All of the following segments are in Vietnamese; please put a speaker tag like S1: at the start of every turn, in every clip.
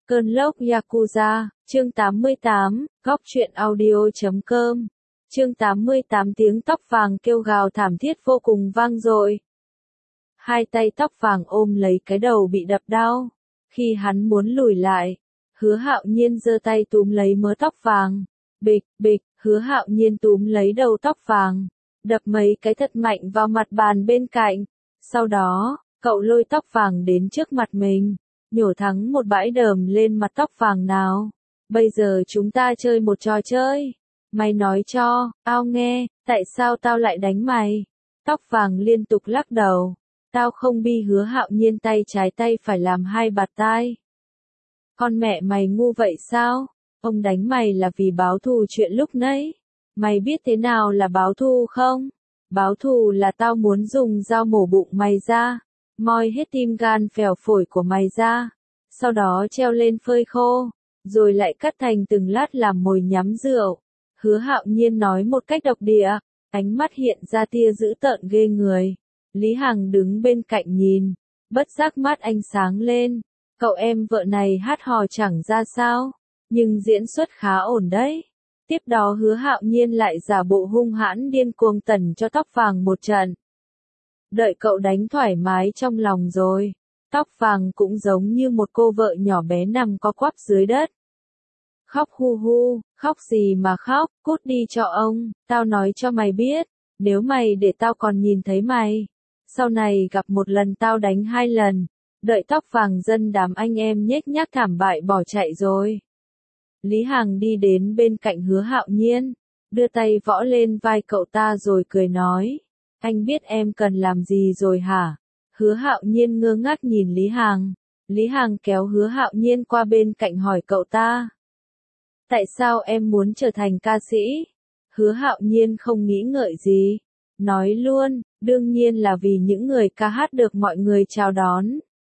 S1: Cơn lốc Yakuza, chương 88, góc truyện audio.com. Chương 88 tiếng tóc vàng kêu gào thảm thiết vô cùng vang dội. Hai tay tóc vàng ôm lấy cái đầu bị đập đau. Khi hắn muốn lùi lại, Hứa Hạo Nhiên giơ tay túm lấy mớ tóc vàng. Bịch, bịch, Hứa Hạo Nhiên túm lấy đầu tóc vàng, đập mấy cái thật mạnh vào mặt bàn bên cạnh. Sau đó, cậu lôi tóc vàng đến trước mặt mình, nhổ thẳng một bãi đờm lên mặt tóc vàng nào. Bây giờ chúng ta chơi một trò chơi. Mày nói cho, tao nghe, tại sao tao lại đánh mày? Tóc vàng liên tục lắc đầu. Tao không bi. Hứa Hạo Nhiên tay trái tay phải làm hai bạt tai. Con mẹ mày ngu vậy sao? Ông đánh mày là vì báo thù chuyện lúc nãy. Mày biết thế nào là báo thù không? Báo thù là tao muốn dùng dao mổ bụng mày ra, moi hết tim gan phèo phổi của mày ra, sau đó treo lên phơi khô, rồi lại cắt thành từng lát làm mồi nhắm rượu. Hứa Hạo Nhiên nói một cách độc địa, ánh mắt hiện ra tia dữ tợn ghê người. Lý Hằng đứng bên cạnh nhìn, bất giác mắt anh sáng lên. Cậu em vợ này hát hò chẳng ra sao, nhưng diễn xuất khá ổn đấy. Tiếp đó Hứa Hạo Nhiên lại giả bộ hung hãn điên cuồng tẩn cho tóc vàng một trận. Đợi cậu đánh thoải mái trong lòng rồi, tóc vàng cũng giống như một cô vợ nhỏ bé nằm co quắp dưới đất. Khóc hu hu, khóc gì mà khóc, cút đi cho ông, tao nói cho mày biết, nếu mày để tao còn nhìn thấy mày, sau này gặp một lần tao đánh hai lần. Đợi tóc vàng dân đám anh em nhếch nhác thảm bại bỏ chạy rồi. Lý Hằng đi đến bên cạnh Hứa Hạo Nhiên, đưa tay võ lên vai cậu ta rồi cười nói, anh biết em cần làm gì rồi hả? Hứa Hạo Nhiên ngơ ngác nhìn Lý Hằng. Lý Hằng kéo Hứa Hạo Nhiên qua bên cạnh hỏi cậu ta, tại sao em muốn trở thành ca sĩ? Hứa Hạo Nhiên không nghĩ ngợi gì, nói luôn, đương nhiên là vì những người ca hát được mọi người chào đón.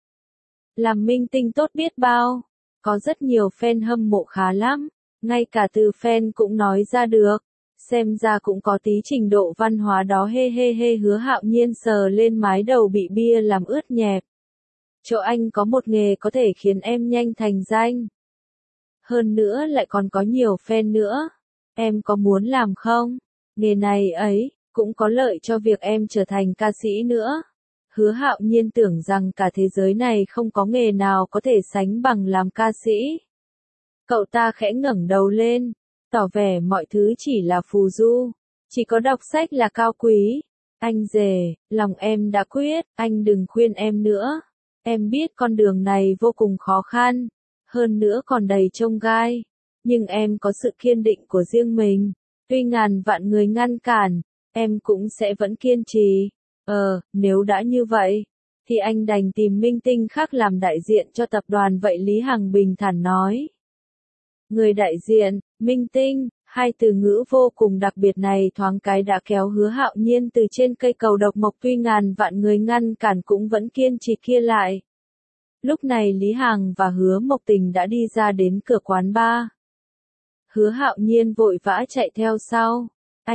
S1: Làm minh tinh tốt biết bao, có rất nhiều fan hâm mộ khá lắm, ngay cả từ fan cũng nói ra được, xem ra cũng có tí trình độ văn hóa đó he he he. Hứa Hạo Nhiên sờ lên mái đầu bị bia làm ướt nhẹp. Chỗ anh có một nghề có thể khiến em nhanh thành danh. Hơn nữa lại còn có nhiều fan nữa. Em có muốn làm không? Nghề này ấy, cũng có lợi cho việc em trở thành ca sĩ nữa. Hứa Hạo Nhiên tưởng rằng cả thế giới này không có nghề nào có thể sánh bằng làm ca sĩ. Cậu ta khẽ ngẩng đầu lên, tỏ vẻ mọi thứ chỉ là phù du, chỉ có đọc sách là cao quý. Anh rể, lòng em đã quyết, anh đừng khuyên em nữa. Em biết con đường này vô cùng khó khăn, hơn nữa còn đầy chông gai, nhưng em có sự kiên định của riêng mình. Tuy ngàn vạn người ngăn cản, em cũng sẽ vẫn kiên trì. Nếu đã như vậy, thì anh đành tìm minh tinh khác làm đại diện cho tập đoàn vậy. Lý Hằng bình thản nói. Người đại diện, minh tinh, hai từ ngữ vô cùng đặc biệt này thoáng cái đã kéo Hứa Hạo Nhiên từ trên cây cầu độc mộc tuy ngàn vạn người ngăn cản cũng vẫn kiên trì kia lại. Lúc này Lý Hằng và Hứa Mộc Tình đã đi ra đến cửa quán bar. Hứa Hạo Nhiên vội vã chạy theo sau.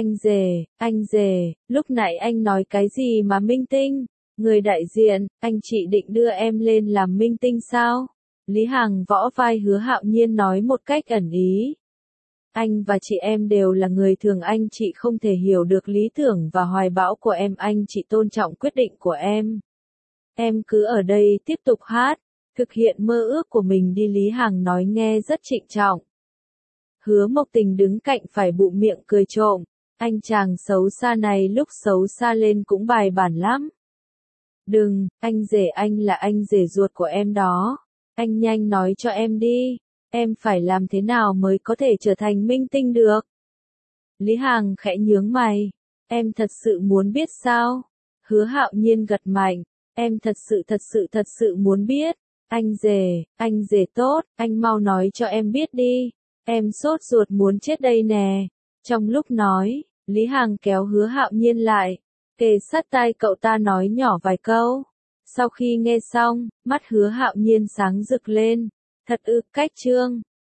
S1: Anh rể, lúc nãy anh nói cái gì mà minh tinh? Người đại diện, anh chị định đưa em lên làm minh tinh sao? Lý Hằng võ vai Hứa Hạo Nhiên nói một cách ẩn ý. Anh và chị em đều là người thường, anh chị không thể hiểu được lý tưởng và hoài bão của em, anh chị tôn trọng quyết định của em. Em cứ ở đây tiếp tục hát, thực hiện mơ ước của mình đi. Lý Hằng nói nghe rất trịnh trọng. Hứa Mộc Tình đứng cạnh phải bụm miệng cười trộm. Anh chàng xấu xa này lúc xấu xa lên cũng bài bản lắm. Đừng, anh rể, anh là anh rể ruột của em đó. Anh nhanh nói cho em đi, em phải làm thế nào mới có thể trở thành minh tinh được? Lý Hằng khẽ nhướng mày. Em thật sự muốn biết sao? Hứa Hạo Nhiên gật mạnh. Em thật sự muốn biết. Anh rể tốt, anh mau nói cho em biết đi. Em sốt ruột muốn chết đây nè. Trong lúc nói, Lý Hằng kéo Hứa Hạo Nhiên lại, kề sát tai cậu ta nói nhỏ vài câu. Sau khi nghe xong, mắt Hứa Hạo Nhiên sáng rực lên. Thật ư, cách chương.